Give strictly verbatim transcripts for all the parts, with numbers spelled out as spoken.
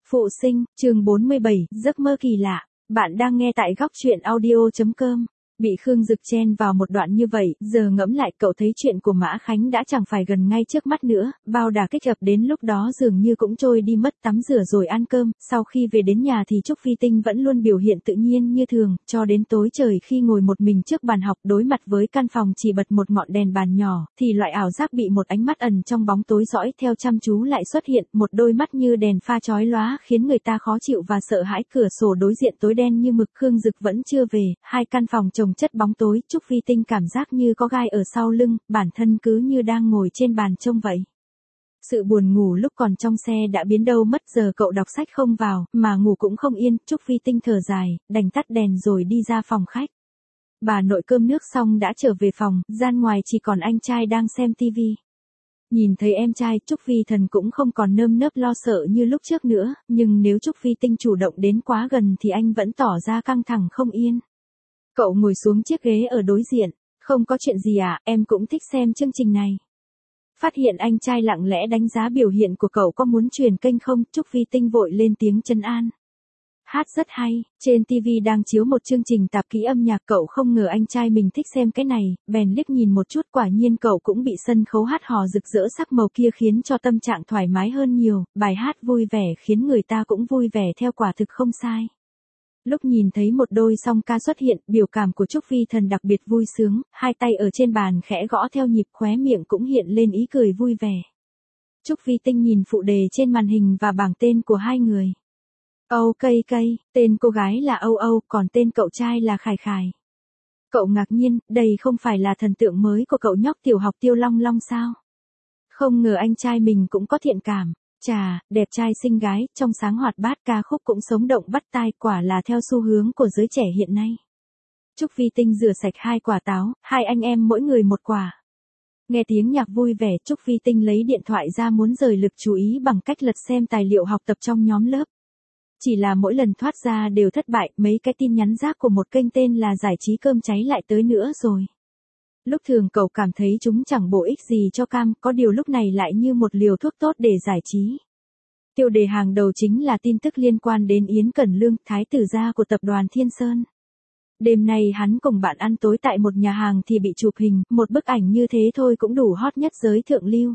Phụ sinh, chương bốn mươi bảy, giấc mơ kỳ lạ. Bạn đang nghe tại góc truyện audio chấm com. Bị Khương Dực chen vào một đoạn như vậy, giờ ngẫm lại cậu thấy chuyện của Mã Khánh đã chẳng phải gần ngay trước mắt nữa, bao đả kích ập đến lúc đó dường như cũng trôi đi mất, tắm rửa rồi ăn cơm, sau khi về đến nhà thì Trúc Phi Tinh vẫn luôn biểu hiện tự nhiên như thường, cho đến tối trời khi ngồi một mình trước bàn học đối mặt với căn phòng chỉ bật một ngọn đèn bàn nhỏ, thì loại ảo giác bị một ánh mắt ẩn trong bóng tối dõi theo chăm chú lại xuất hiện, một đôi mắt như đèn pha chói lóa khiến người ta khó chịu và sợ hãi. Cửa sổ đối diện tối đen như mực, Khương Dực vẫn chưa về, hai căn phòng chồng chất bóng tối, Trúc Phi Tinh cảm giác như có gai ở sau lưng, bản thân cứ như đang ngồi trên bàn trông vậy. Sự buồn ngủ lúc còn trong xe đã biến đâu mất, giờ cậu đọc sách không vào, mà ngủ cũng không yên, Trúc Phi Tinh thở dài, đành tắt đèn rồi đi ra phòng khách. Bà nội cơm nước xong đã trở về phòng, gian ngoài chỉ còn anh trai đang xem tivi. Nhìn thấy em trai, Trúc Phi Thần cũng không còn nơm nớp lo sợ như lúc trước nữa, nhưng nếu Trúc Phi Tinh chủ động đến quá gần thì anh vẫn tỏ ra căng thẳng không yên. Cậu ngồi xuống chiếc ghế ở đối diện, không có chuyện gì à, em cũng thích xem chương trình này. Phát hiện anh trai lặng lẽ đánh giá biểu hiện của cậu, có muốn chuyển kênh không, Trúc Phi Tinh vội lên tiếng trấn an. Hát rất hay, trên tivi đang chiếu một chương trình tạp kỹ âm nhạc, cậu không ngờ anh trai mình thích xem cái này, bèn liếc nhìn một chút, quả nhiên cậu cũng bị sân khấu hát hò rực rỡ sắc màu kia khiến cho tâm trạng thoải mái hơn nhiều, bài hát vui vẻ khiến người ta cũng vui vẻ theo, quả thực không sai. Lúc nhìn thấy một đôi song ca xuất hiện, biểu cảm của Trúc Phi Thần đặc biệt vui sướng, hai tay ở trên bàn khẽ gõ theo nhịp, khóe miệng cũng hiện lên ý cười vui vẻ. Trúc Phi Tinh nhìn phụ đề trên màn hình và bảng tên của hai người. Âu cây cây, tên cô gái là Âu Âu, còn tên cậu trai là Khải Khải. Cậu ngạc nhiên, đây không phải là thần tượng mới của cậu nhóc tiểu học Tiêu Long Long sao? Không ngờ anh trai mình cũng có thiện cảm. Chà, đẹp trai xinh gái, trong sáng hoạt bát, ca khúc cũng sống động bắt tai, quả là theo xu hướng của giới trẻ hiện nay. Trúc Phi Tinh rửa sạch hai quả táo, hai anh em mỗi người một quả. Nghe tiếng nhạc vui vẻ, Trúc Phi Tinh lấy điện thoại ra muốn rời lực chú ý bằng cách lật xem tài liệu học tập trong nhóm lớp. Chỉ là mỗi lần thoát ra đều thất bại, mấy cái tin nhắn rác của một kênh tên là Giải trí Cơm Cháy lại tới nữa rồi. Lúc thường cậu cảm thấy chúng chẳng bổ ích gì cho cam, có điều lúc này lại như một liều thuốc tốt để giải trí. Tiêu đề hàng đầu chính là tin tức liên quan đến Yến Cẩn Lương, thái tử gia của tập đoàn Thiên Sơn. Đêm nay hắn cùng bạn ăn tối tại một nhà hàng thì bị chụp hình, một bức ảnh như thế thôi cũng đủ hot nhất giới thượng lưu.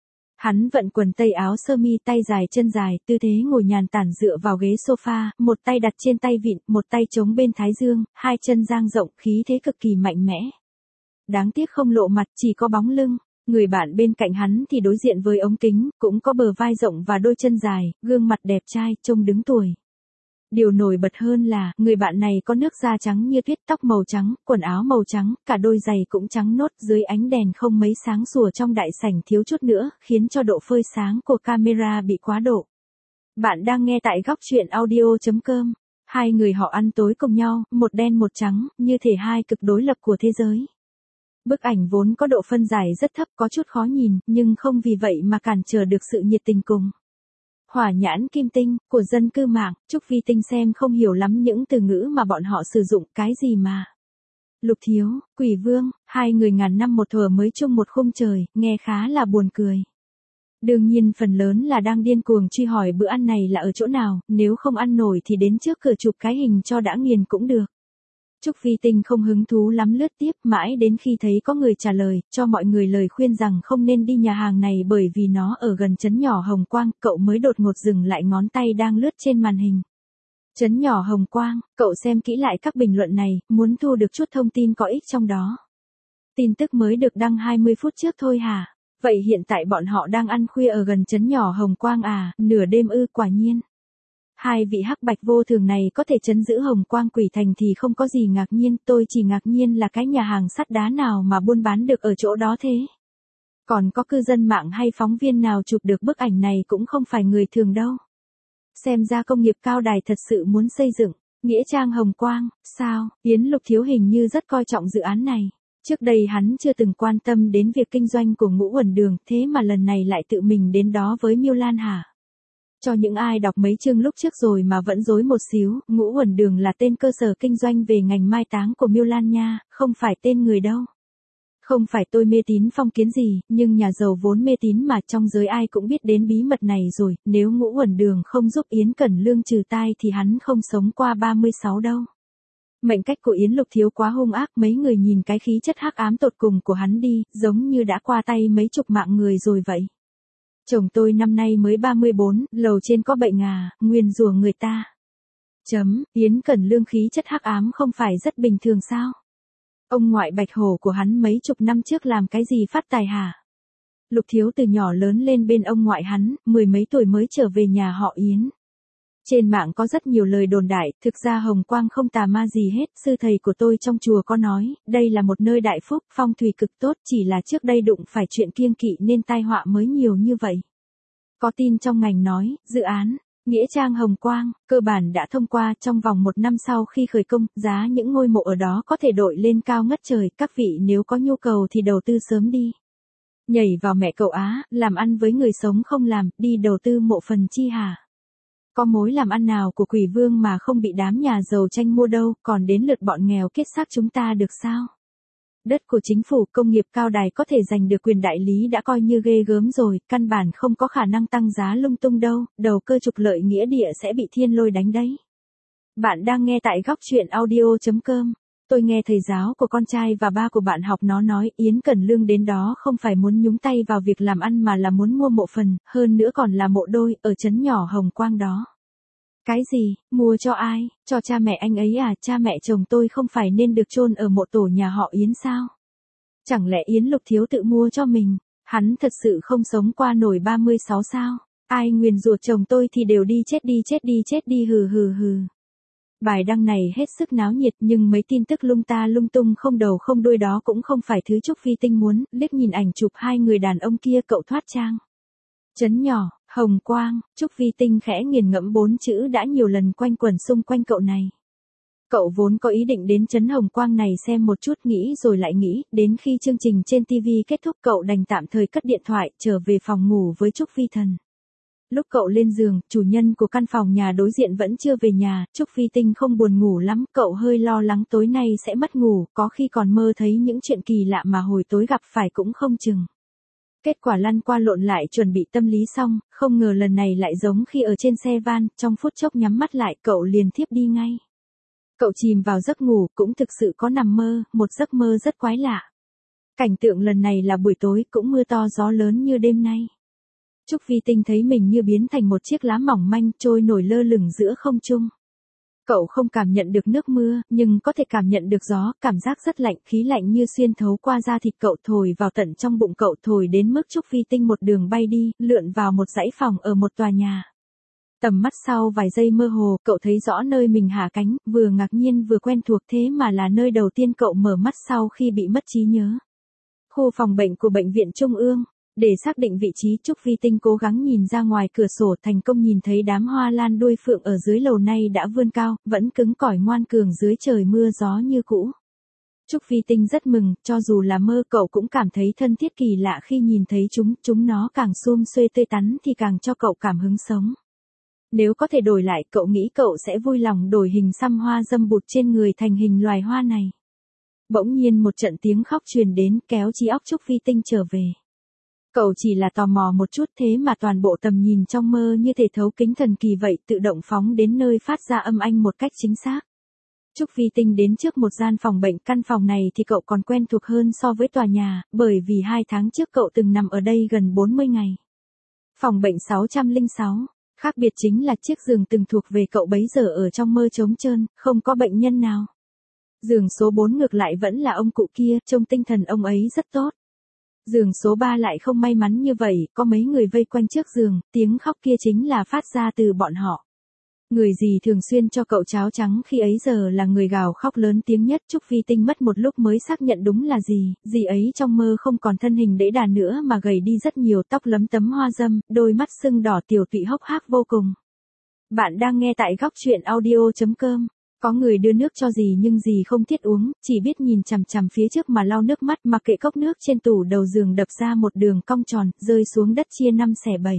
Hắn vận quần tây áo sơ mi, tay dài chân dài, tư thế ngồi nhàn tản dựa vào ghế sofa, một tay đặt trên tay vịn, một tay chống bên thái dương, hai chân dang rộng, khí thế cực kỳ mạnh mẽ. Đáng tiếc không lộ mặt, chỉ có bóng lưng. Người bạn bên cạnh hắn thì đối diện với ống kính, cũng có bờ vai rộng và đôi chân dài, gương mặt đẹp trai, trông đứng tuổi. Điều nổi bật hơn là, người bạn này có nước da trắng như tuyết, tóc màu trắng, quần áo màu trắng, cả đôi giày cũng trắng nốt, dưới ánh đèn không mấy sáng sủa trong đại sảnh thiếu chút nữa, khiến cho độ phơi sáng của camera bị quá độ. Bạn đang nghe tại góc truyện audio chấm com. Hai người họ ăn tối cùng nhau, một đen một trắng, như thể hai cực đối lập của thế giới. Bức ảnh vốn có độ phân giải rất thấp, có chút khó nhìn, nhưng không vì vậy mà cản trở được sự nhiệt tình cùng hỏa nhãn kim tinh của dân cư mạng. Trúc Phi Tinh xem không hiểu lắm những từ ngữ mà bọn họ sử dụng, cái gì mà Lục Thiếu, Quỷ Vương, hai người ngàn năm một thuở mới chung một khung trời, nghe khá là buồn cười. Đương nhiên phần lớn là đang điên cuồng truy hỏi bữa ăn này là ở chỗ nào, nếu không ăn nổi thì đến trước cửa chụp cái hình cho đã nghiền cũng được. Trúc Phi Tinh không hứng thú lắm lướt tiếp, mãi đến khi thấy có người trả lời, cho mọi người lời khuyên rằng không nên đi nhà hàng này bởi vì nó ở gần trấn nhỏ Hồng Quang, cậu mới đột ngột dừng lại ngón tay đang lướt trên màn hình. Trấn nhỏ Hồng Quang, cậu xem kỹ lại các bình luận này, muốn thu được chút thông tin có ích trong đó. Tin tức mới được đăng hai mươi phút trước thôi hả? Vậy hiện tại bọn họ đang ăn khuya ở gần trấn nhỏ Hồng Quang à, nửa đêm ư, quả nhiên. Hai vị hắc bạch vô thường này có thể trấn giữ Hồng Quang Quỷ Thành thì không có gì ngạc nhiên, tôi chỉ ngạc nhiên là cái nhà hàng sắt đá nào mà buôn bán được ở chỗ đó thế. Còn có cư dân mạng hay phóng viên nào chụp được bức ảnh này cũng không phải người thường đâu. Xem ra công nghiệp cao đài thật sự muốn xây dựng nghĩa trang Hồng Quang, sao? Yến Lục Thiếu hình như rất coi trọng dự án này. Trước đây hắn chưa từng quan tâm đến việc kinh doanh của Ngũ Uẩn Đường, thế mà lần này lại tự mình đến đó với Miêu Lan hả? Cho những ai đọc mấy chương lúc trước rồi mà vẫn rối một xíu, Ngũ Uẩn Đường là tên cơ sở kinh doanh về ngành mai táng của Miêu Lan nha, không phải tên người đâu. Không phải tôi mê tín phong kiến gì, nhưng nhà giàu vốn mê tín mà, trong giới ai cũng biết đến bí mật này rồi, nếu Ngũ Uẩn Đường không giúp Yến Cẩn Lương trừ tai thì hắn không sống qua ba mươi sáu đâu. Mệnh cách của Yến Lục Thiếu quá hung ác, mấy người nhìn cái khí chất hắc ám tột cùng của hắn đi, giống như đã qua tay mấy chục mạng người rồi vậy. Chồng tôi năm nay mới ba mươi bốn, lầu trên có bệnh à, nguyền rủa người ta. Chấm, Yến Cẩn Lương khí chất hắc ám không phải rất bình thường sao? Ông ngoại Bạch Hổ của hắn mấy chục năm trước làm cái gì phát tài hả? Lục Thiếu từ nhỏ lớn lên bên ông ngoại hắn, mười mấy tuổi mới trở về nhà họ Yến. Trên mạng có rất nhiều lời đồn đại, thực ra Hồng Quang không tà ma gì hết, sư thầy của tôi trong chùa có nói, đây là một nơi đại phúc, phong thủy cực tốt, chỉ là trước đây đụng phải chuyện kiêng kỵ nên tai họa mới nhiều như vậy. Có tin trong ngành nói, dự án Nghĩa Trang Hồng Quang, cơ bản đã thông qua, trong vòng một năm sau khi khởi công, giá những ngôi mộ ở đó có thể đội lên cao ngất trời, các vị nếu có nhu cầu thì đầu tư sớm đi. Nhảy vào mẹ cậu Á, làm ăn với người sống không làm, đi đầu tư mộ phần chi hả? Có mối làm ăn nào của Quỷ Vương mà không bị đám nhà giàu tranh mua đâu, còn đến lượt bọn nghèo kết xác chúng ta được sao? Đất của chính phủ, công nghiệp cao đài có thể giành được quyền đại lý đã coi như ghê gớm rồi, căn bản không có khả năng tăng giá lung tung đâu, đầu cơ trục lợi nghĩa địa sẽ bị thiên lôi đánh đấy. Bạn đang nghe tại góc truyện audio chấm com. Tôi nghe thầy giáo của con trai và ba của bạn học nó nói Yến Cẩn Lương đến đó không phải muốn nhúng tay vào việc làm ăn mà là muốn mua mộ phần, hơn nữa còn là mộ đôi, ở trấn nhỏ Hồng Quang đó. Cái gì, mua cho ai, cho cha mẹ anh ấy à, cha mẹ chồng tôi không phải nên được chôn ở mộ tổ nhà họ Yến sao? Chẳng lẽ Yến Lục Thiếu tự mua cho mình, hắn thật sự không sống qua nổi ba mươi sáu sao? Ai nguyền rủa chồng tôi thì đều đi chết đi chết đi chết đi hừ hừ hừ. Bài đăng này hết sức náo nhiệt nhưng mấy tin tức lung ta lung tung không đầu không đuôi đó cũng không phải thứ Trúc Phi Tinh muốn, liếc nhìn ảnh chụp hai người đàn ông kia cậu thoát trang. Trấn nhỏ, Hồng Quang, Trúc Phi Tinh khẽ nghiền ngẫm bốn chữ đã nhiều lần quanh quẩn xung quanh cậu này. Cậu vốn có ý định đến trấn Hồng Quang này xem một chút nghĩ rồi lại nghĩ, đến khi chương trình trên ti vi kết thúc cậu đành tạm thời cất điện thoại trở về phòng ngủ với Trúc Phi Thần. Lúc cậu lên giường, chủ nhân của căn phòng nhà đối diện vẫn chưa về nhà, Trúc Phi Tinh không buồn ngủ lắm, cậu hơi lo lắng tối nay sẽ mất ngủ, có khi còn mơ thấy những chuyện kỳ lạ mà hồi tối gặp phải cũng không chừng. Kết quả lăn qua lộn lại chuẩn bị tâm lý xong, không ngờ lần này lại giống khi ở trên xe van, trong phút chốc nhắm mắt lại cậu liền thiếp đi ngay. Cậu chìm vào giấc ngủ, cũng thực sự có nằm mơ, một giấc mơ rất quái lạ. Cảnh tượng lần này là buổi tối, cũng mưa to gió lớn như đêm nay. Trúc Phi Tinh thấy mình như biến thành một chiếc lá mỏng manh trôi nổi lơ lửng giữa không trung. Cậu không cảm nhận được nước mưa, nhưng có thể cảm nhận được gió, cảm giác rất lạnh, khí lạnh như xuyên thấu qua da thịt cậu thổi vào tận trong bụng cậu thổi đến mức Trúc Phi Tinh một đường bay đi, lượn vào một dãy phòng ở một tòa nhà. Tầm mắt sau vài giây mơ hồ, cậu thấy rõ nơi mình hạ cánh, vừa ngạc nhiên vừa quen thuộc thế mà là nơi đầu tiên cậu mở mắt sau khi bị mất trí nhớ. Khu phòng bệnh của Bệnh viện Trung ương. Để xác định vị trí, Trúc Phi Tinh cố gắng nhìn ra ngoài cửa sổ, thành công nhìn thấy đám hoa lan đuôi phượng ở dưới lầu nay đã vươn cao, vẫn cứng cỏi ngoan cường dưới trời mưa gió như cũ. Trúc Phi Tinh rất mừng, cho dù là mơ cậu cũng cảm thấy thân thiết kỳ lạ khi nhìn thấy chúng, chúng nó càng sum xuê tươi tắn thì càng cho cậu cảm hứng sống. Nếu có thể đổi lại, cậu nghĩ cậu sẽ vui lòng đổi hình xăm hoa dâm bụt trên người thành hình loài hoa này. Bỗng nhiên một trận tiếng khóc truyền đến, kéo trí óc Trúc Phi Tinh trở về. Cậu chỉ là tò mò một chút thế mà toàn bộ tầm nhìn trong mơ như thể thấu kính thần kỳ vậy, tự động phóng đến nơi phát ra âm thanh một cách chính xác. Trúc Phi Tinh đến trước một gian phòng bệnh, căn phòng này thì cậu còn quen thuộc hơn so với tòa nhà, bởi vì hai tháng trước cậu từng nằm ở đây gần bốn mươi ngày. Phòng bệnh sáu không sáu, khác biệt chính là chiếc giường từng thuộc về cậu bấy giờ ở trong mơ trống trơn, không có bệnh nhân nào. Giường số bốn ngược lại vẫn là ông cụ kia, trông tinh thần ông ấy rất tốt. Giường số ba lại không may mắn như vậy, có mấy người vây quanh trước giường, tiếng khóc kia chính là phát ra từ bọn họ. Người gì thường xuyên cho cậu cháo trắng khi ấy giờ là người gào khóc lớn tiếng nhất. Trúc Phi Tinh mất một lúc mới xác nhận đúng là gì, dì ấy trong mơ không còn thân hình đẫy đà nữa mà gầy đi rất nhiều, tóc lấm tấm hoa dâm, đôi mắt sưng đỏ tiểu tụy hốc hác vô cùng. Bạn đang nghe tại góc truyện audio chấm com. Có người đưa nước cho dì nhưng dì không thiết uống, chỉ biết nhìn chằm chằm phía trước mà lau nước mắt, mặc kệ cốc nước trên tủ đầu giường đập ra một đường cong tròn, rơi xuống đất chia năm xẻ bảy.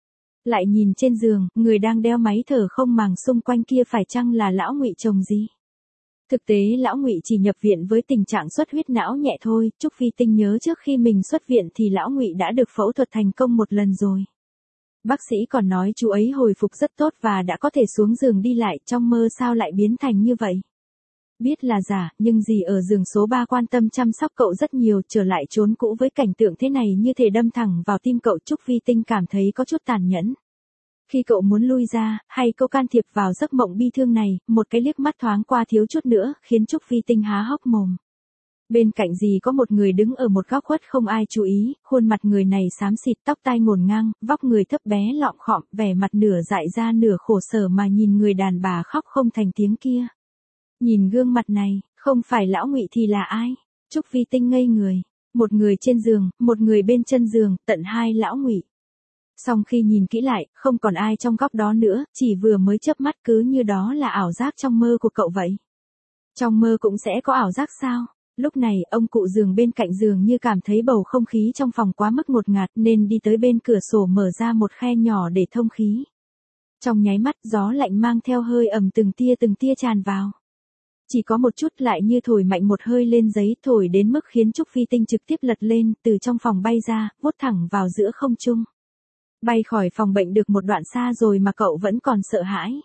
Lại nhìn trên giường, người đang đeo máy thở không màng xung quanh kia phải chăng là lão Ngụy chồng gì? Thực tế lão Ngụy chỉ nhập viện với tình trạng xuất huyết não nhẹ thôi, Trúc Phi Tinh nhớ trước khi mình xuất viện thì lão Ngụy đã được phẫu thuật thành công một lần rồi. Bác sĩ còn nói chú ấy hồi phục rất tốt và đã có thể xuống giường đi lại, trong mơ sao lại biến thành như vậy. Biết là giả, nhưng dì ở giường số ba quan tâm chăm sóc cậu rất nhiều, trở lại chốn cũ với cảnh tượng thế này như thể đâm thẳng vào tim cậu. Trúc Phi Tinh cảm thấy có chút tàn nhẫn. Khi cậu muốn lui ra, hay cô can thiệp vào giấc mộng bi thương này, một cái liếc mắt thoáng qua thiếu chút nữa, khiến Trúc Phi Tinh há hốc mồm. Bên cạnh dì có một người đứng ở một góc khuất không ai chú ý, khuôn mặt người này xám xịt, tóc tai ngổn ngang, vóc người thấp bé lọm khọm, vẻ mặt nửa dại ra nửa khổ sở mà nhìn người đàn bà khóc không thành tiếng kia. Nhìn gương mặt này, không phải lão Ngụy thì là ai? Trúc Phi Tinh ngây người. Một người trên giường, một người bên chân giường, tận hai lão Ngụy. Song khi nhìn kỹ lại, không còn ai trong góc đó nữa, chỉ vừa mới chớp mắt cứ như đó là ảo giác trong mơ của cậu vậy. Trong mơ cũng sẽ có ảo giác sao? Lúc này, ông cụ giường bên cạnh giường như cảm thấy bầu không khí trong phòng quá mức ngột ngạt nên đi tới bên cửa sổ mở ra một khe nhỏ để thông khí. Trong nháy mắt, gió lạnh mang theo hơi ẩm từng tia từng tia tràn vào. Chỉ có một chút lại như thổi mạnh một hơi lên giấy, thổi đến mức khiến Trúc Phi Tinh trực tiếp lật lên, từ trong phòng bay ra, vút thẳng vào giữa không trung. Bay khỏi phòng bệnh được một đoạn xa rồi mà cậu vẫn còn sợ hãi.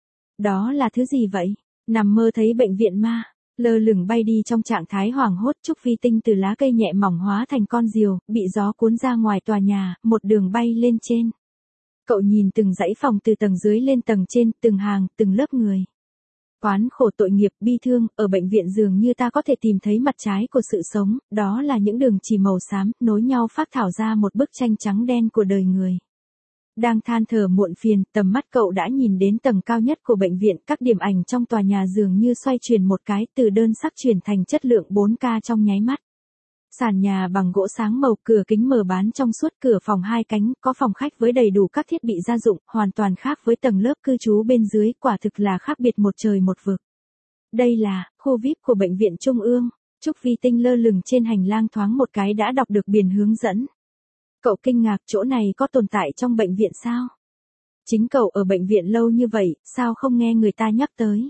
Đó là thứ gì vậy? Nằm mơ thấy bệnh viện ma, lơ lửng bay đi trong trạng thái hoảng hốt. Trúc Phi Tinh từ lá cây nhẹ mỏng hóa thành con diều, bị gió cuốn ra ngoài tòa nhà, một đường bay lên trên. Cậu nhìn từng dãy phòng từ tầng dưới lên tầng trên, từng hàng, từng lớp người. Oán khổ tội nghiệp, bi thương, ở bệnh viện dường như ta có thể tìm thấy mặt trái của sự sống, đó là những đường chỉ màu xám, nối nhau phác thảo ra một bức tranh trắng đen của đời người. Đang than thở muộn phiền, tầm mắt cậu đã nhìn đến tầng cao nhất của bệnh viện, các điểm ảnh trong tòa nhà dường như xoay chuyển một cái, từ đơn sắc chuyển thành chất lượng bốn K trong nháy mắt. Sàn nhà bằng gỗ sáng màu, cửa kính mở bán trong suốt, cửa phòng hai cánh, có phòng khách với đầy đủ các thiết bị gia dụng, hoàn toàn khác với tầng lớp cư trú bên dưới, quả thực là khác biệt một trời một vực. Đây là khu vi ai pi của bệnh viện Trung ương. Trúc Phi Tinh lơ lửng trên hành lang thoáng một cái đã đọc được biển hướng dẫn. Cậu kinh ngạc, chỗ này có tồn tại trong bệnh viện sao? Chính cậu ở bệnh viện lâu như vậy, sao không nghe người ta nhắc tới?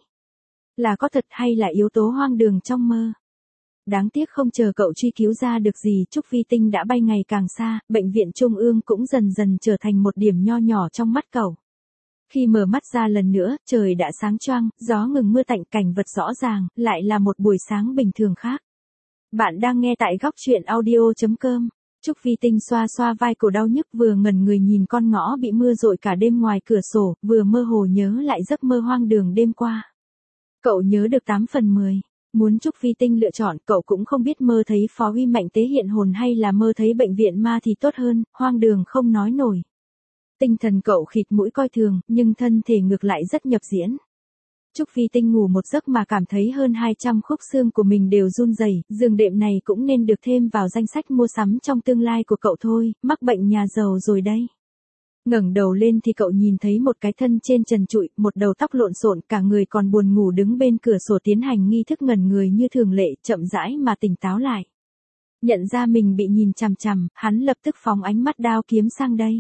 Là có thật hay là yếu tố hoang đường trong mơ? Đáng tiếc không chờ cậu truy cứu ra được gì, Trúc Phi Tinh đã bay ngày càng xa, bệnh viện Trung ương cũng dần dần trở thành một điểm nho nhỏ trong mắt cậu. Khi mở mắt ra lần nữa, trời đã sáng choang, gió ngừng mưa tạnh, cảnh vật rõ ràng, lại là một buổi sáng bình thường khác. Bạn đang nghe tại góc truyện audio chấm com. Trúc Phi Tinh xoa xoa vai cổ đau nhức, vừa ngẩn người nhìn con ngõ bị mưa dội cả đêm ngoài cửa sổ, vừa mơ hồ nhớ lại giấc mơ hoang đường đêm qua. Cậu nhớ được tám phần mười. Muốn Trúc Phi Tinh lựa chọn, cậu cũng không biết mơ thấy Phó Uy Mạnh Tế hiện hồn hay là mơ thấy bệnh viện ma thì tốt hơn, hoang đường không nói nổi. Tinh thần cậu khịt mũi coi thường, nhưng thân thể ngược lại rất nhập diễn. Trúc Phi Tinh ngủ một giấc mà cảm thấy hơn hai trăm khúc xương của mình đều run rẩy, giường đệm này cũng nên được thêm vào danh sách mua sắm trong tương lai của cậu thôi, mắc bệnh nhà giàu rồi đây. Ngẩng đầu lên thì cậu nhìn thấy một cái thân trên trần trụi, một đầu tóc lộn xộn, cả người còn buồn ngủ đứng bên cửa sổ tiến hành nghi thức ngẩn người như thường lệ, chậm rãi mà tỉnh táo lại. Nhận ra mình bị nhìn chằm chằm, hắn lập tức phóng ánh mắt đao kiếm sang đây.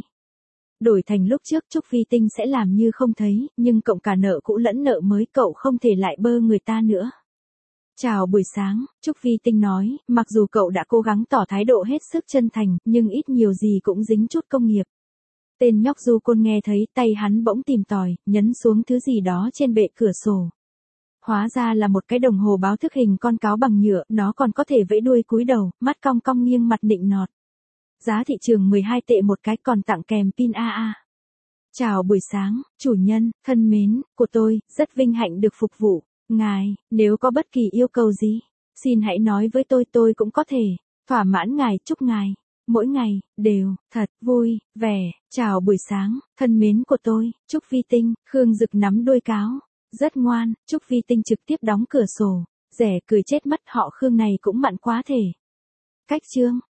Đổi thành lúc trước Trúc Phi Tinh sẽ làm như không thấy, nhưng cộng cả nợ cũ lẫn nợ mới, cậu không thể lại bơ người ta nữa. Chào buổi sáng, Trúc Phi Tinh nói, mặc dù cậu đã cố gắng tỏ thái độ hết sức chân thành, nhưng ít nhiều gì cũng dính chút công nghiệp. Tên nhóc du côn nghe thấy, tay hắn bỗng tìm tòi, nhấn xuống thứ gì đó trên bệ cửa sổ. Hóa ra là một cái đồng hồ báo thức hình con cáo bằng nhựa, nó còn có thể vẫy đuôi cúi đầu, mắt cong cong nghiêng mặt nịnh nọt. Giá thị trường mười hai tệ một cái, còn tặng kèm pin a a. Chào buổi sáng, chủ nhân, thân mến, của tôi, rất vinh hạnh được phục vụ. Ngài, nếu có bất kỳ yêu cầu gì, xin hãy nói với tôi, tôi cũng có thể thỏa mãn ngài, chúc ngài mỗi ngày đều thật vui vẻ. Chào buổi sáng, thân mến của tôi, Trúc Phi Tinh. Khương Dực nắm đuôi cáo, rất ngoan. Trúc Phi Tinh trực tiếp đóng cửa sổ, rẻ cười chết mất, họ Khương này cũng mặn quá thể. Cách chương